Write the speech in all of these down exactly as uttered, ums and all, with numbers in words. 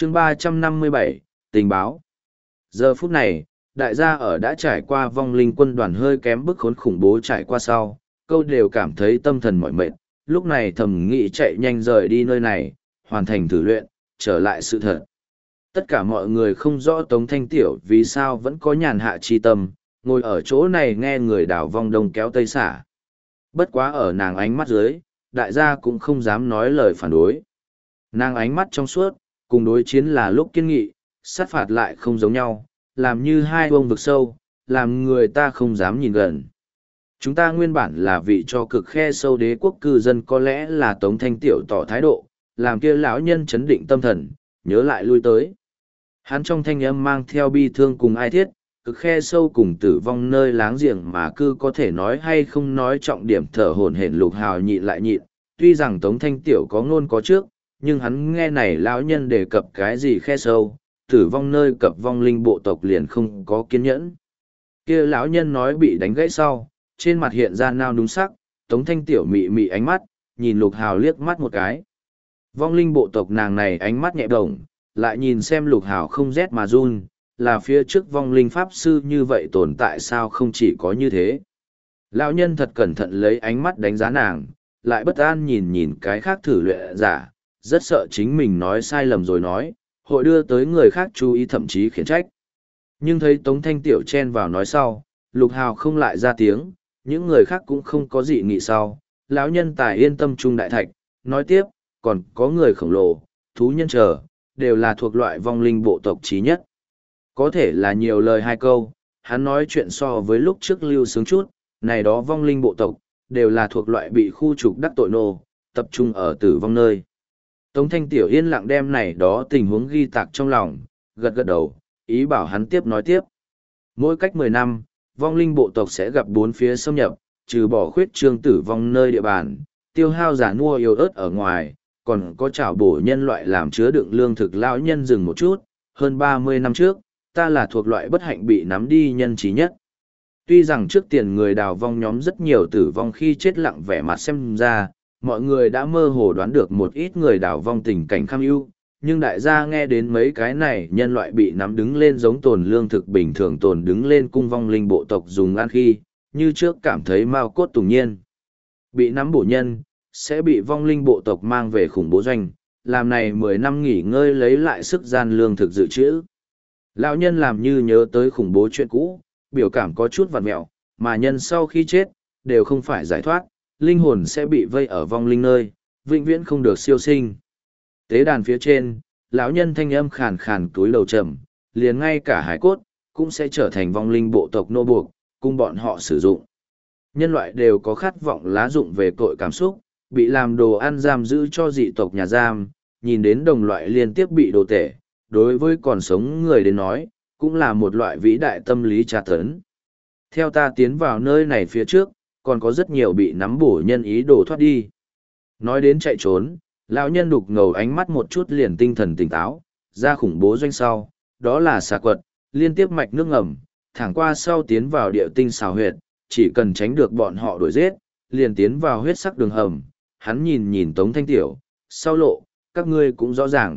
chương ba trăm năm mươi bảy, tình báo. Giờ phút này, đại gia ở đã trải qua vong linh quân đoàn hơi kém bức khốn khủng bố trải qua sau, câu đều cảm thấy tâm thần mỏi mệt, lúc này thầm nghĩ chạy nhanh rời đi nơi này, hoàn thành thử luyện, trở lại sự thật. Tất cả mọi người không rõ Tống Thanh Tiểu vì sao vẫn có nhàn hạ chi tâm, ngồi ở chỗ này nghe người đảo vong đông kéo tây xả. Bất quá ở nàng ánh mắt dưới, đại gia cũng không dám nói lời phản đối. Nàng ánh mắt trong suốt, cùng đối chiến là lúc kiên nghị, sát phạt lại không giống nhau, làm như hai ông vực sâu, làm người ta không dám nhìn gần. Chúng ta nguyên bản là vị cho cực khe sâu đế quốc cư dân, có lẽ là Tống Thanh Tiểu tỏ thái độ, làm kia lão nhân chấn định tâm thần, nhớ lại lui tới. Hắn trong thanh âm mang theo bi thương cùng ai thiết, cực khe sâu cùng tử vong nơi láng giềng mà cư có thể nói hay không nói trọng điểm thở hổn hển Lục Hào nhịn lại nhịn, tuy rằng Tống Thanh Tiểu có ngôn có trước, nhưng hắn nghe này lão nhân đề cập cái gì khe sâu, tử vong nơi cập vong linh bộ tộc liền không có kiên nhẫn. Kia lão nhân nói bị đánh gãy sau, trên mặt hiện ra nao đúng sắc, Tống Thanh Tiểu mị mị ánh mắt, nhìn Lục Hào liếc mắt một cái. Vong linh bộ tộc nàng này ánh mắt nhẹ đồng, lại nhìn xem Lục Hào không rét mà run, là phía trước vong linh pháp sư như vậy tồn tại sao không chỉ có như thế. Lão nhân thật cẩn thận lấy ánh mắt đánh giá nàng, lại bất an nhìn nhìn cái khác thử luyện giả, rất sợ chính mình nói sai lầm rồi nói, hội đưa tới người khác chú ý thậm chí khiển trách. Nhưng thấy Tống Thanh Tiểu chen vào nói sau, Lục Hào không lại ra tiếng, những người khác cũng không có gì nghị sau, lão nhân tài yên tâm trung đại thạch, nói tiếp, còn có người khổng lồ, thú nhân chờ, đều là thuộc loại vong linh bộ tộc trí nhất. Có thể là nhiều lời hai câu, hắn nói chuyện so với lúc trước lưu sướng chút, này đó vong linh bộ tộc, đều là thuộc loại bị khu trục đắc tội nô, tập trung ở tử vong nơi. Tống Thanh Tiểu yên lặng đem này đó tình huống ghi tạc trong lòng, gật gật đầu, ý bảo hắn tiếp nói tiếp. Mỗi cách mười năm, vong linh bộ tộc sẽ gặp bốn phía xâm nhập, trừ bỏ khuyết trương tử vong nơi địa bàn, tiêu hao giả nua yếu ớt ở ngoài, còn có trảo bổ nhân loại làm chứa đựng lương thực lão nhân dừng một chút, hơn ba mươi năm trước, ta là thuộc loại bất hạnh bị nắm đi nhân trí nhất. Tuy rằng trước tiền người đào vong nhóm rất nhiều tử vong khi chết lặng vẻ mặt xem ra, mọi người đã mơ hồ đoán được một ít người đào vong tình cảnh kham ưu, nhưng đại gia nghe đến mấy cái này nhân loại bị nắm đứng lên giống tồn lương thực bình thường tồn đứng lên cung vong linh bộ tộc dùng ăn khi, như trước cảm thấy mao cốt tùng nhiên. Bị nắm bổ nhân, sẽ bị vong linh bộ tộc mang về khủng bố doanh, làm này mười năm nghỉ ngơi lấy lại sức gian lương thực dự trữ. Lão nhân làm như nhớ tới khủng bố chuyện cũ, biểu cảm có chút vặt mẹo, mà nhân sau khi chết, đều không phải giải thoát, linh hồn sẽ bị vây ở vong linh nơi, vĩnh viễn không được siêu sinh. Tế đàn phía trên, lão nhân thanh âm khàn khàn túi đầu trầm, liền ngay cả hải cốt, cũng sẽ trở thành vong linh bộ tộc nô buộc, cung bọn họ sử dụng. Nhân loại đều có khát vọng lá dụng về tội cảm xúc, bị làm đồ ăn giam giữ cho dị tộc nhà giam, nhìn đến đồng loại liên tiếp bị đồ tể, đối với còn sống người đến nói, cũng là một loại vĩ đại tâm lý tra tấn. Theo ta tiến vào nơi này phía trước, còn có rất nhiều bị nắm bổ nhân ý đồ thoát đi. Nói đến chạy trốn, lão nhân đục ngầu ánh mắt một chút liền tinh thần tỉnh táo, ra khủng bố doanh sau, đó là xà quật, liên tiếp mạch nước ngầm, thẳng qua sau tiến vào địa tinh xào huyệt, chỉ cần tránh được bọn họ đuổi giết, liền tiến vào huyết sắc đường hầm. Hắn nhìn nhìn Tống Thanh Tiểu, sau lộ, các ngươi cũng rõ ràng.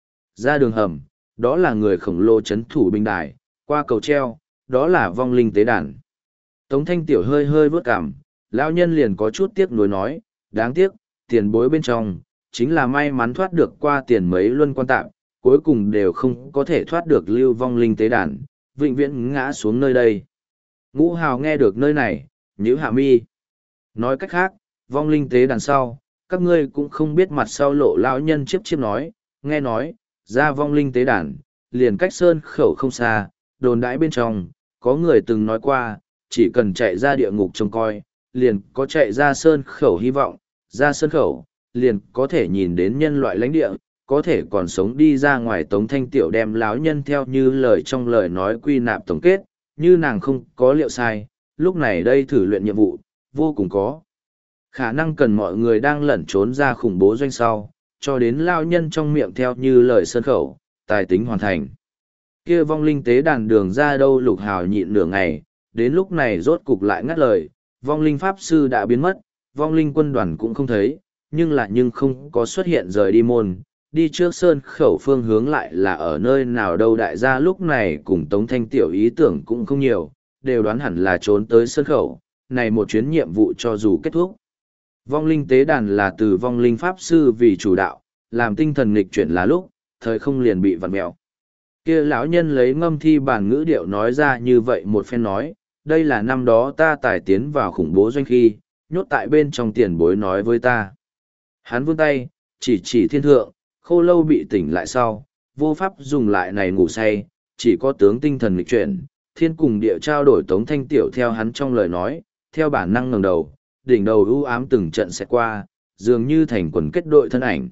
Ra đường hầm, đó là người khổng lồ chấn thủ binh đài, qua cầu treo, đó là vong linh tế đàn. Tống Thanh Tiểu hơi hơi vớt cảm, lão nhân liền có chút tiếc nuối nói, đáng tiếc, tiền bối bên trong, chính là may mắn thoát được qua tiền mấy luân quan tạm, cuối cùng đều không có thể thoát được lưu vong linh tế đàn, vĩnh viễn ngã xuống nơi đây. Ngũ Hào nghe được nơi này, nhíu hạ mi. Nói cách khác, vong linh tế đàn sau, các ngươi cũng không biết mặt sau lộ lão nhân chiếp chiếp nói, nghe nói, ra vong linh tế đàn, liền cách sơn khẩu không xa, đồn đãi bên trong, có người từng nói qua, chỉ cần chạy ra địa ngục trông coi, liền có chạy ra sơn khẩu hy vọng, ra sơn khẩu, liền có thể nhìn đến nhân loại lãnh địa, có thể còn sống đi ra ngoài. Tống Thanh Tiểu đem lão nhân theo như lời trong lời nói quy nạp tổng kết, như nàng không có liệu sai, lúc này đây thử luyện nhiệm vụ, vô cùng có khả năng cần mọi người đang lẩn trốn ra khủng bố doanh sau, cho đến lao nhân trong miệng theo như lời sơn khẩu, tài tính hoàn thành. Kia vong linh tế đàn đường ra đâu Lục Hào nhịn nửa ngày, đến lúc này rốt cục lại ngắt lời, vong linh pháp sư đã biến mất, vong linh quân đoàn cũng không thấy, nhưng lại nhưng không có xuất hiện rời đi môn, đi trước sơn khẩu phương hướng lại là ở nơi nào đâu. Đại gia lúc này cùng Tống Thanh Tiểu ý tưởng cũng không nhiều, đều đoán hẳn là trốn tới sơn khẩu, này một chuyến nhiệm vụ cho dù kết thúc. Vong linh tế đàn là từ vong linh pháp sư vì chủ đạo, làm tinh thần nghịch chuyển là lúc, thời không liền bị vặn mẹo. Kia lão nhân lấy ngâm thi bản ngữ điệu nói ra như vậy một phen nói, đây là năm đó ta tải tiến vào khủng bố doanh khi, nhốt tại bên trong tiền bối nói với ta. Hắn vươn tay, chỉ chỉ thiên thượng, khô lâu bị tỉnh lại sau, vô pháp dùng lại này ngủ say, chỉ có tướng tinh thần nghịch chuyển, thiên cùng địa trao đổi Tống Thanh Tiểu theo hắn trong lời nói, theo bản năng ngẩng đầu, đỉnh đầu u ám từng trận sẽ qua, dường như thành quần kết đội thân ảnh.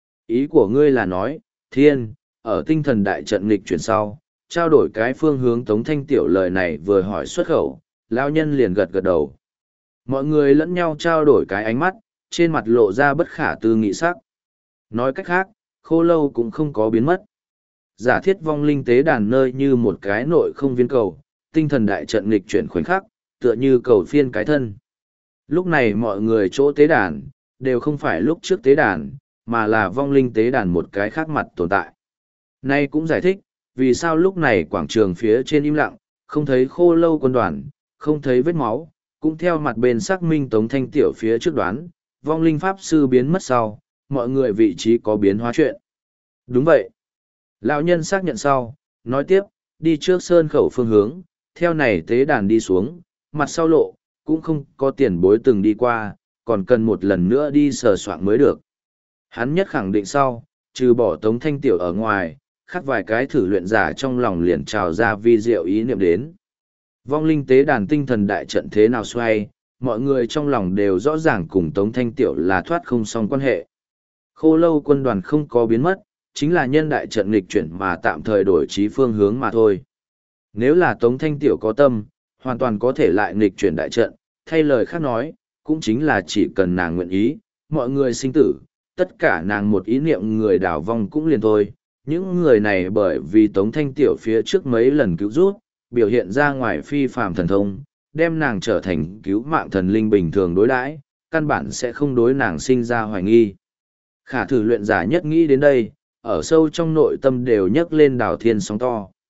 Ý của ngươi là nói, thiên, ở tinh thần đại trận nghịch chuyển sau, trao đổi cái phương hướng Tống Thanh Tiểu lời này vừa hỏi xuất khẩu, lão nhân liền gật gật đầu. Mọi người lẫn nhau trao đổi cái ánh mắt, trên mặt lộ ra bất khả tư nghị sắc. Nói cách khác, khô lâu cũng không có biến mất. Giả thiết vong linh tế đàn nơi như một cái nội không viên cầu, tinh thần đại trận nghịch chuyển khoảnh khắc, tựa như cầu phiên cái thân. Lúc này mọi người chỗ tế đàn, đều không phải lúc trước tế đàn, mà là vong linh tế đàn một cái khác mặt tồn tại. Nay cũng giải thích, vì sao lúc này quảng trường phía trên im lặng, không thấy khô lâu quân đoàn, không thấy vết máu, cũng theo mặt bên xác minh Tống Thanh Tiểu phía trước đoán, vong linh pháp sư biến mất sau, mọi người vị trí có biến hóa chuyện. Đúng vậy. Lão nhân xác nhận sau, nói tiếp, đi trước sơn khẩu phương hướng, theo này tế đàn đi xuống, mặt sau lộ, cũng không có tiền bối từng đi qua, còn cần một lần nữa đi sờ soạn mới được. Hắn nhất khẳng định sau, trừ bỏ Tống Thanh Tiểu ở ngoài, khác vài cái thử luyện giả trong lòng liền trào ra vi diệu ý niệm đến. Vong linh tế đàn tinh thần đại trận thế nào xoay, mọi người trong lòng đều rõ ràng cùng Tống Thanh Tiểu là thoát không xong quan hệ. Khô lâu quân đoàn không có biến mất, chính là nhân đại trận nghịch chuyển mà tạm thời đổi trí phương hướng mà thôi. Nếu là Tống Thanh Tiểu có tâm, hoàn toàn có thể lại nghịch chuyển đại trận, thay lời khác nói, cũng chính là chỉ cần nàng nguyện ý, mọi người sinh tử, tất cả nàng một ý niệm người đảo vong cũng liền thôi. Những người này bởi vì Tống Thanh Tiểu phía trước mấy lần cứu rút, biểu hiện ra ngoài phi phàm thần thông, đem nàng trở thành cứu mạng thần linh bình thường đối đãi, căn bản sẽ không đối nàng sinh ra hoài nghi. Khả thử luyện giả nhất nghĩ đến đây, ở sâu trong nội tâm đều nhấc lên đảo thiên sóng to.